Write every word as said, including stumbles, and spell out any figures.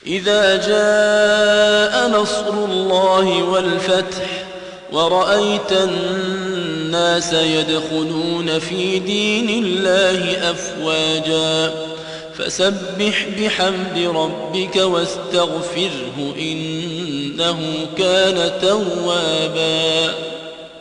إذا جاء نصر الله والفتح ورأيت الناس يدخلون في دين الله أفواجا فسبح بحمد ربك واستغفره إنه كان توابا.